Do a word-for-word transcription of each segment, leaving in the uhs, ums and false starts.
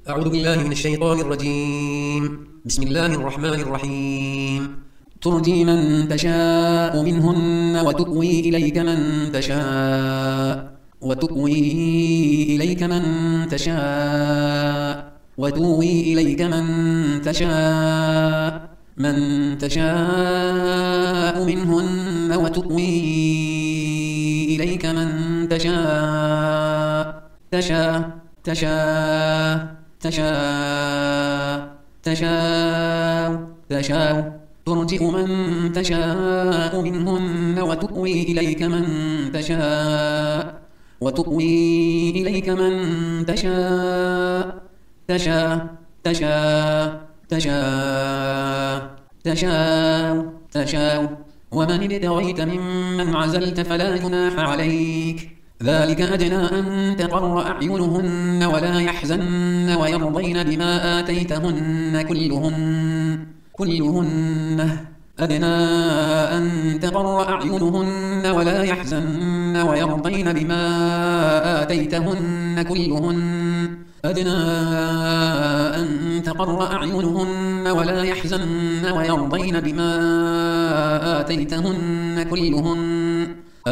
أعوذ بالله من الشيطان الرجيم. بسم الله الرحمن الرحيم. ترجي من تشاء منهن وتؤوي إليك من تشاء وتؤوي إليك من تشاء وتؤوي إليك من تشاء من تشاء منهن وتؤوي إليك من تشاء تشاء تشاء تشاء تشاء تشاء ترجئ من تشاء منهن وتؤوي إليك من تشاء وتؤوي إليك من تشاء تشاء تشاء تشاء تشاء تشاء ومن ابتغيت ممن عزلت فلا جناح عليك، ذلك أدنى أن تقر أعينهن ولا يحزن ويرضين بما آتيتهن كلهن كلهن أدنى أن تقر أعينهن ولا يحزن ويرضين بما آتيتهن كلهن أدنى أن تقر أعينهن ولا يحزن ويرضين بما آتيتهن كلهن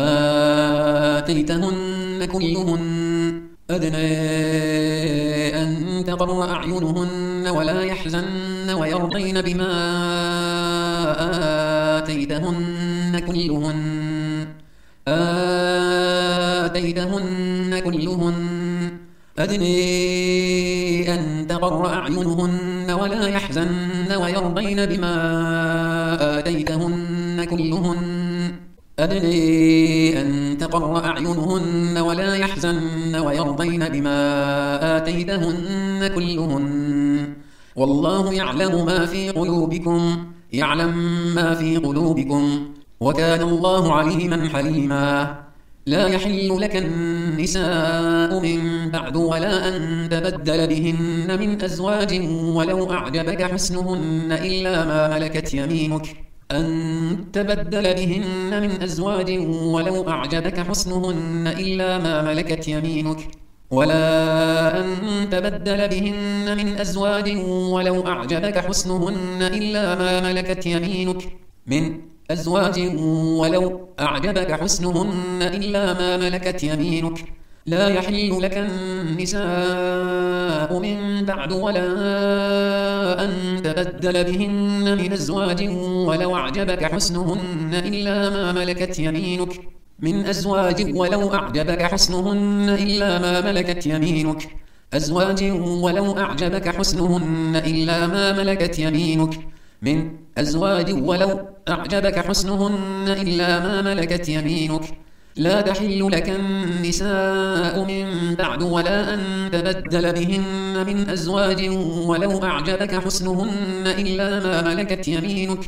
آتيتهن كلهن أدنى أن تقر أعينهن ولا يحزن ويرضين بما آتيتهن كلهن آتيتهن كلهن أدنى أن تقر أعينهن ولا يحزن ويرضين بما آتيتهن كلهن أدنى أن تقر أعينهن ولا يحزن ويرضين بما آتيتهن كلهن والله يعلم ما في قلوبكم يعلم ما في قلوبكم وكان الله عليما حليما. لا يحل لك النساء من بعد ولا أن تبدل بهن من أزواج ولو أعجبك حسنهن إلا ما ملكت يمينك أن تبدل بهن من أزواج ولو أعجبك حسنهن إلا ما ملكت يمينك ولا أن تبدل بهن من أزواج ولو أعجبك حسنهن إلا ما ملكت يمينك من أزواج ولو أعجبك حسنهن إلا ما ملكت يمينك. لا يحل لك النساء من بعد ولا أن تبدل بهن من أزواج ولو أعجبك حسنهن إلا ما ملكت يمينك من أزواج ولو أعجبك حسنهن إلا ما ملكت يمينك أزواج ولو أعجبك حسنهن إلا ما ملكت يمينك من أزواج ولو أعجبك حسنهن إلا ما ملكت يمينك. لا تحل لك النساء من بعد ولا أن تبدل بهن من أزواج ولو أعجبك حسنهن إلا ما ملكت يمينك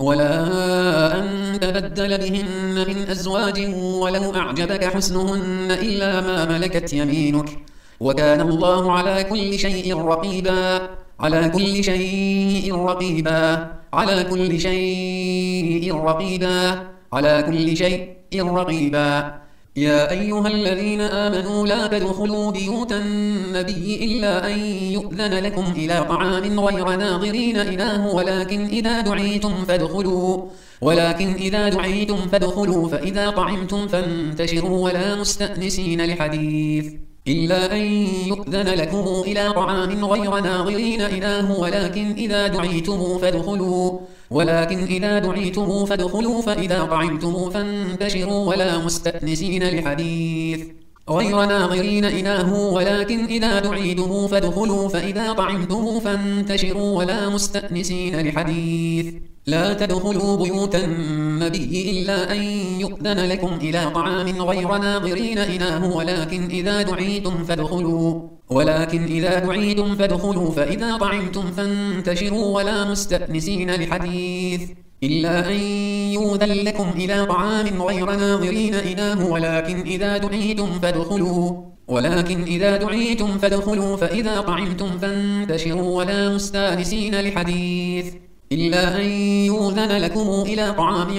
ولا أن تبدل بهن من أزواج ولو أعجبك حسنهن إلا ما ملكت يمينك وكان الله على كل شيء رقيبا على كل شيء رقيبا على كل شيء رقيبا على كل شيء رقيبا. يا أيها الذين آمنوا لا تدخلوا بيوت النبي إلا أن يؤذن لكم إلى طعام غير ناظرين إناه ولكن إذا دعيتم فادخلوا ولكن إذا دعيتم فادخلوا فإذا طعمتم فانتشروا ولا مستأنسين لحديث إلا أن يؤذن لكم إلى طعام غير ناظرين إناه ولكن إذا دعيتم فادخلوا ولكن إذا دعيتم فادخلوا فإذا طعمتم فانتشروا ولا مستأنسين لحديث غير ناظرين إناه ولكن إذا دعيتم فادخلوا فإذا طعمتم فانتشروا ولا مستأنسين لحديث. لا تدخلوا بيوت النبي إلا أن يؤذن لكم إلى طعام غير ناظرين إناه ولكن إذا دعيتم فادخلوا ولكن إذا دعيتم فادخلوا فإذا طعمتم فانتشروا ولا مستأنسين لحديث إلا أن يؤذن لكم إلى طعام غير ناظرين إناه ولكن إذا دعيتم فادخلوا ولكن إذا دعيتم فادخلوا فإذا طعمتم فانتشروا ولا مستأنسين لحديث إلا أن يؤذن لكم إلى طعام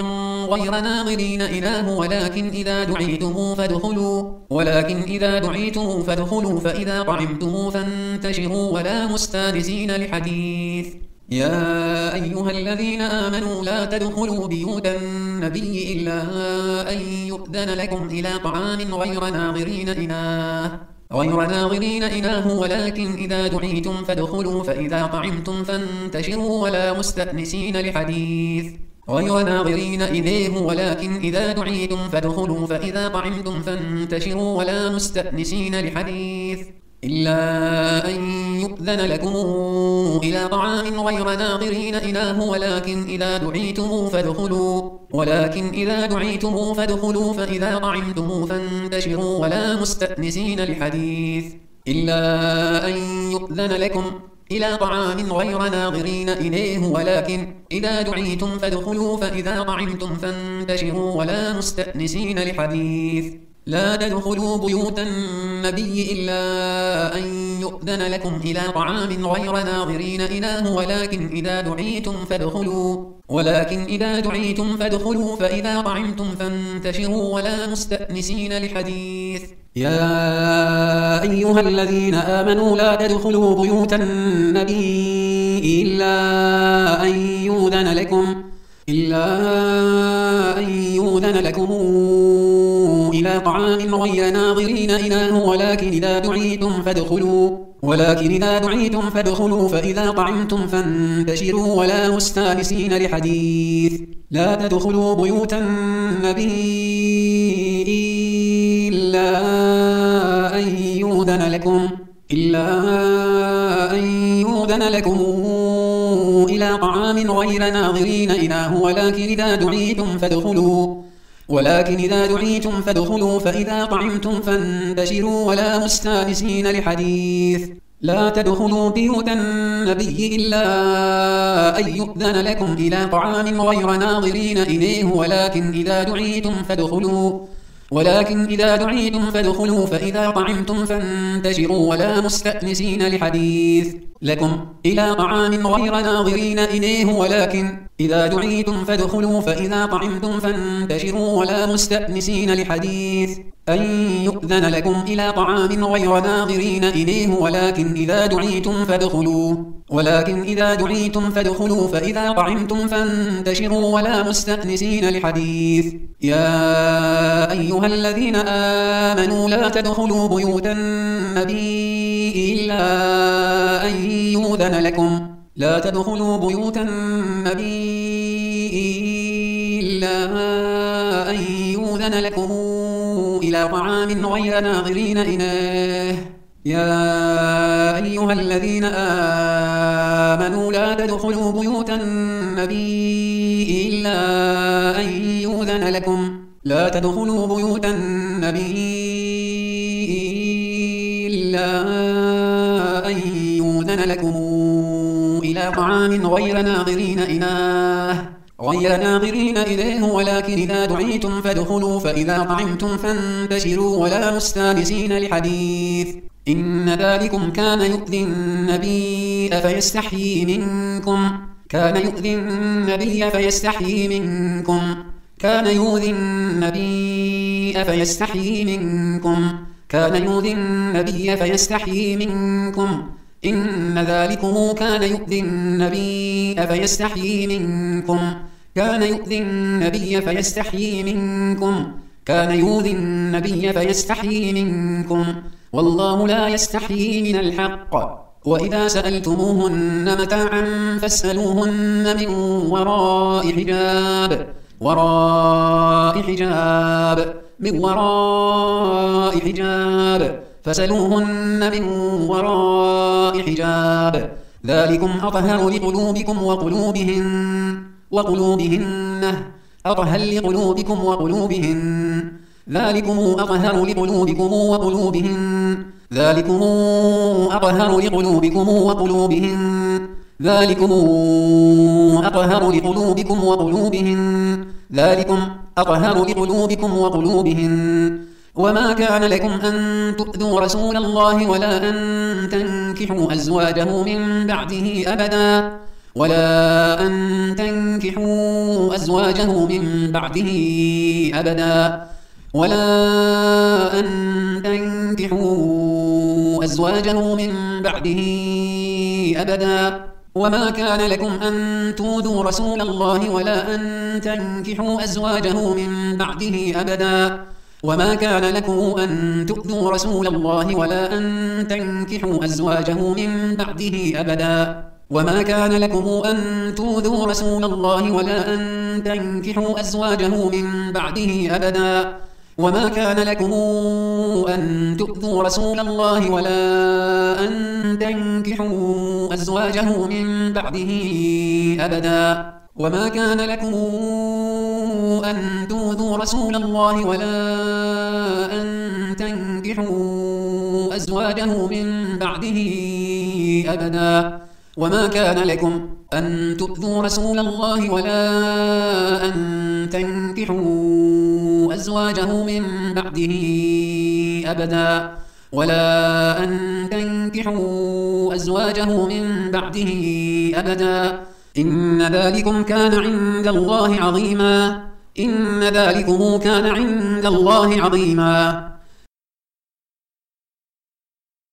غير ناظرين إله ولكن إذا دعيتم فادخلوا ولكن إذا دعيتم فادخلوا فإذا طعمتم فانتشروا ولا مستانسين لحديث. يا أيها الذين آمنوا لا تدخلوا بيوت النبي إلا أن يؤذن لكم إلى طعام غير ناظرين إناه غير ناظرين إناه ولكن إذا دعيتم فادخلوا فإذا طعمتم فانتشروا ولا مستأنسين لحديث غير ناظرين إليه ولكن إذا دعيتم فادخلوا فإذا طعمتم فانتشروا ولا مستأنسين لحديث إلا أن يؤذن لكم إلى طعام غير ناظرين إناه ولكن إذا دعيتم فادخلوا ولكن إذا دعيتم فادخلوا فإذا طعمتم فانتشروا ولا مستأنسين لحديث إلا أن يؤذن لكم إلى طعام غير ناظرين إليه ولكن إذا دعيتم فادخلوا فإذا طعمتم فانتشروا ولا مستأنسين لحديث لا تدخلوا بيوت النبي إلا أن يؤذن لكم إلى طعام غير ناظرين إناه ولكن إذا دعيتم فادخلوا ولكن إذا دعيتم فادخلوا فإذا طعمتم فانتشروا ولا مستأنسين لحديث. يا أيها الذين آمنوا لا تدخلوا بيوت النبي إلا أن يؤذن لكم إلا أن يؤذن لكم إلى طعام غير ناظرين إناه ولكن إذا دعيتم فادخلوا ولكن إذا دعيتم فادخلوا فإذا طعمتم فانتشروا ولا مستانسين لحديث لا تدخلوا بيوت النبي إلا أن يؤذن لكم إلا أن يؤذن لكم إلى طعام غير ناظرين إناه ولكن إذا دعيتم فادخلوا ولكن إذا دعيتم فادخلوا فإذا طعمتم فانتشروا ولا مستانسين لحديث لا تدخلوا بيوت النبي إلا أن يؤذن لكم إلى طعام غير ناظرين إليه ولكن إذا دعيتم فادخلوا ولكن إذا دعيتم فادخلوا فإذا طعمتم فانتشروا ولا مستأنسين لحديث لكم إلى طعام غير ناظرين إليه ولكن إذا دعيتم فادخلوا فإذا طعمتم فانتشروا ولا مستأنسين لحديث أن يؤذن لكم إلى طعام غير ناظرين إليه ولكن إذا دعيتم فادخلوا ولكن إذا دعيتم فادخلوا فإذا طعمتم فانتشروا ولا مستأنسين لحديث يا أيها الذين آمنوا لا تدخلوا بيوت النبي إلا أن يؤذن لكم لا تدخلوا بيوت النبي إلا أن يؤذن لكم إلى طعام غير ناظرين إناه يا أيها الذين آمنوا لا تدخلوا بيوت النبي إلا أن يؤذن لكم لا تدخلوا بيوت النبي إلا أن يؤذن لكم إلى طعام غير ناظرين إناه غير ناظرين إليه ولكن إذا دعيتم فادخلوا فإذا طعمتم فانتشروا ولا مستانسين لحديث إن ذلكم كان يؤذي النبي فيستحيي منكم كان يؤذي النبي فيستحيي منكم كان يؤذي النبي فيستحيي منكم كان يؤذي النبي فيستحيي منكم إن ذلكم كان يؤذي النبي فيستحيي منكم كان يؤذي النبي فيستحيي منكم كان يؤذي النبي فيستحيي منكم والله لا يستحيي من الحق وإذا سألتموهن متاعا فاسألوهن من وراء حجاب وراء حجاب من وراء حجاب فسألوهن من وراء حجاب ذلكم أطهر لقلوبكم وقلوبهن وقلوبهن أطهر لقلوبكم وقلوبهن ذلكم أطهر لقلوبكم وقلوبهن ذلكم أطهر لقلوبكم وقلوبهن ذلكم أطهر لقلوبكم وقلوبهن ذلكم أطهر لقلوبكم وقلوبهن وما كان لكم أن تؤذوا رسول الله ولا أن تنكحوا أزواجه من بعده أبدا ولا أن تنكحوا أزواجه من بعده أبدا ولا أن تنكحوا أزواجه من بعده أبدا وما كان لكم أن تؤذوا رسول الله ولا أن تنكحوا أزواجه من بعده أبدا وما كان لكم أن تؤذوا رسول الله ولا أن تنكحوا أزواجه من بعده أبدا وما كان لكم أن تؤذوا رسول الله ولا أن تنكحوا أزواجه من بعده أبدا وما كان لكم أن تؤذوا رسول الله ولا أن تنكحوا أزواجه من بعده أبدا وما كان لكم أن تؤذوا رسول الله ولا أن تنكحوا أزواجه من بعده أبدا وما كان لكم أن تؤذوا رسول الله ولا أن تنكحوا أزواجه من بعده أبدا ولا أن تنكحوا أزواجه من بعده أبدا إن ذلكم كان عند الله عظيما إن ذلكم كان عند الله عظيما